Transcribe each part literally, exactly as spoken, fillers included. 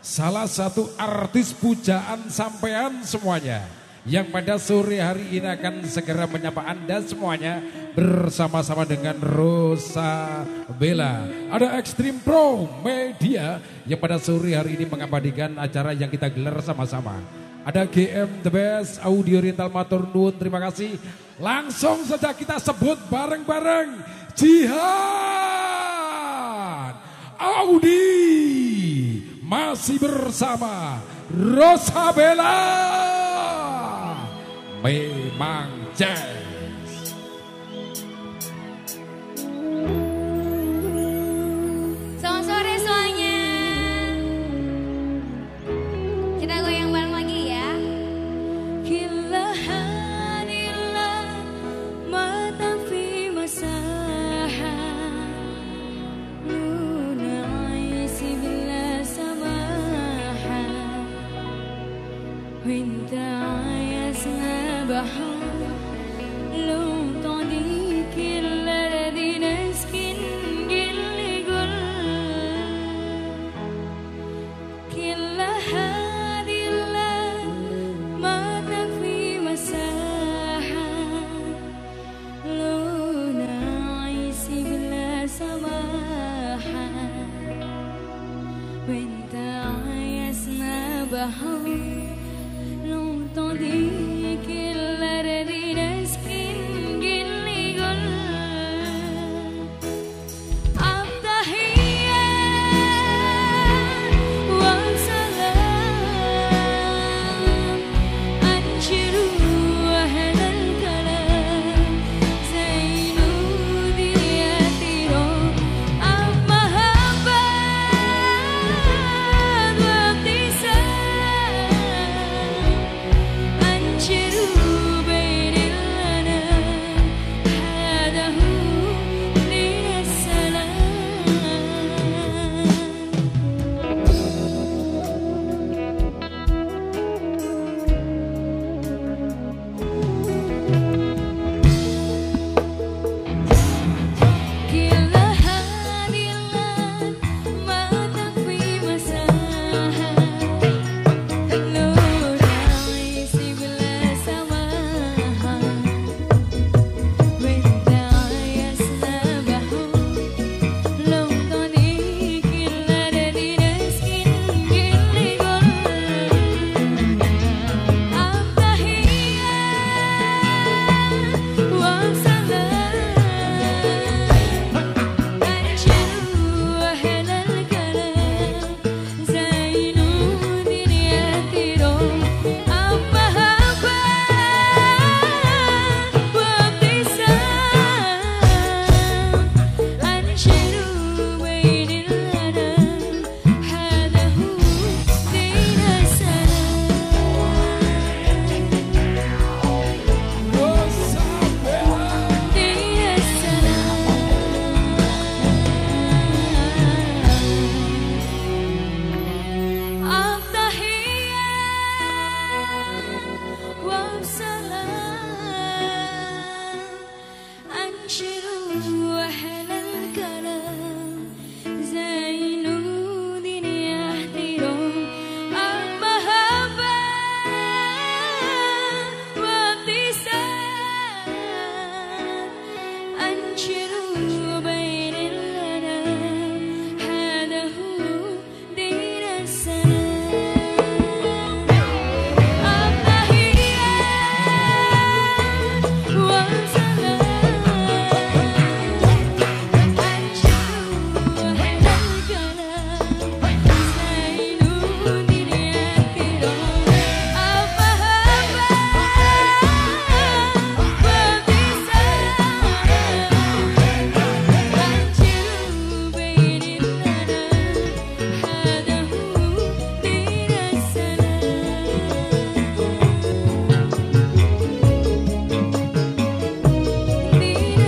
Salah satu artis pujaan sampean semuanya, yang pada sore hari ini akan segera menyapa Anda semuanya bersama-sama dengan Rosa Bella. Ada Extreme Pro Media yang pada sore hari ini mengabadikan acara yang kita gelar sama-sama. Ada G M The Best Audio Rental Matur Nuwun, terima kasih. Langsung saja kita sebut bareng-bareng Jihan Audi masih bersama Rosa Bella. Memang jazz. Selamat sore semuanya. Kita goyang bareng lagi ya. Kilahanillah mata fi masaha lunai sibila samaha winta يسنبها لو تعديك الذي نسكن قل قل كل هذه الليل ما تفي مساحة لو نعيش بلا سماحة وانت يسنبها تضيق الأرض نسكن قل قل التحية والسلام أنشروا أهل الكلام زينوا دنياتهم المحبات وابتسام شروب بين الأنام هذا هو دين السلام. كل هذه الليل ما تكفي مساحة لو نعيش بلا سماحة وانت يسنبها لو تضيق الأرض نسكن قل قل التحية والسلام أنشروا أهل الكلام زينوا دنياتهم المحبة وابتسام أنشروا بين الأنام هذا هو دين السلام. Rosa Bella. دين السلام التحية والسلام أنشروا أهل الكلام زينوا دنيا احترام المحبة وابتسام أنشروا بين الأنام هذا هو دين السلام. التحية والسلام أنشروا أهل الكلام زينوا دنيا احترام المحبة وابتسام أنشروا بين الأنام هذا هو دين السلام. دين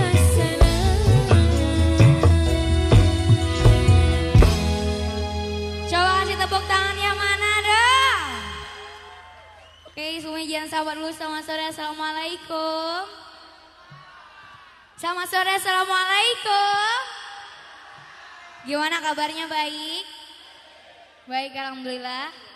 السلام. Coba kasih tepuk tangan yang mana dong? Oke, semuanya jangan sabar dulu. Selamat sore, assalamualaikum. Selamat sore, assalamualaikum. Gimana kabarnya, baik? Baik, alhamdulillah.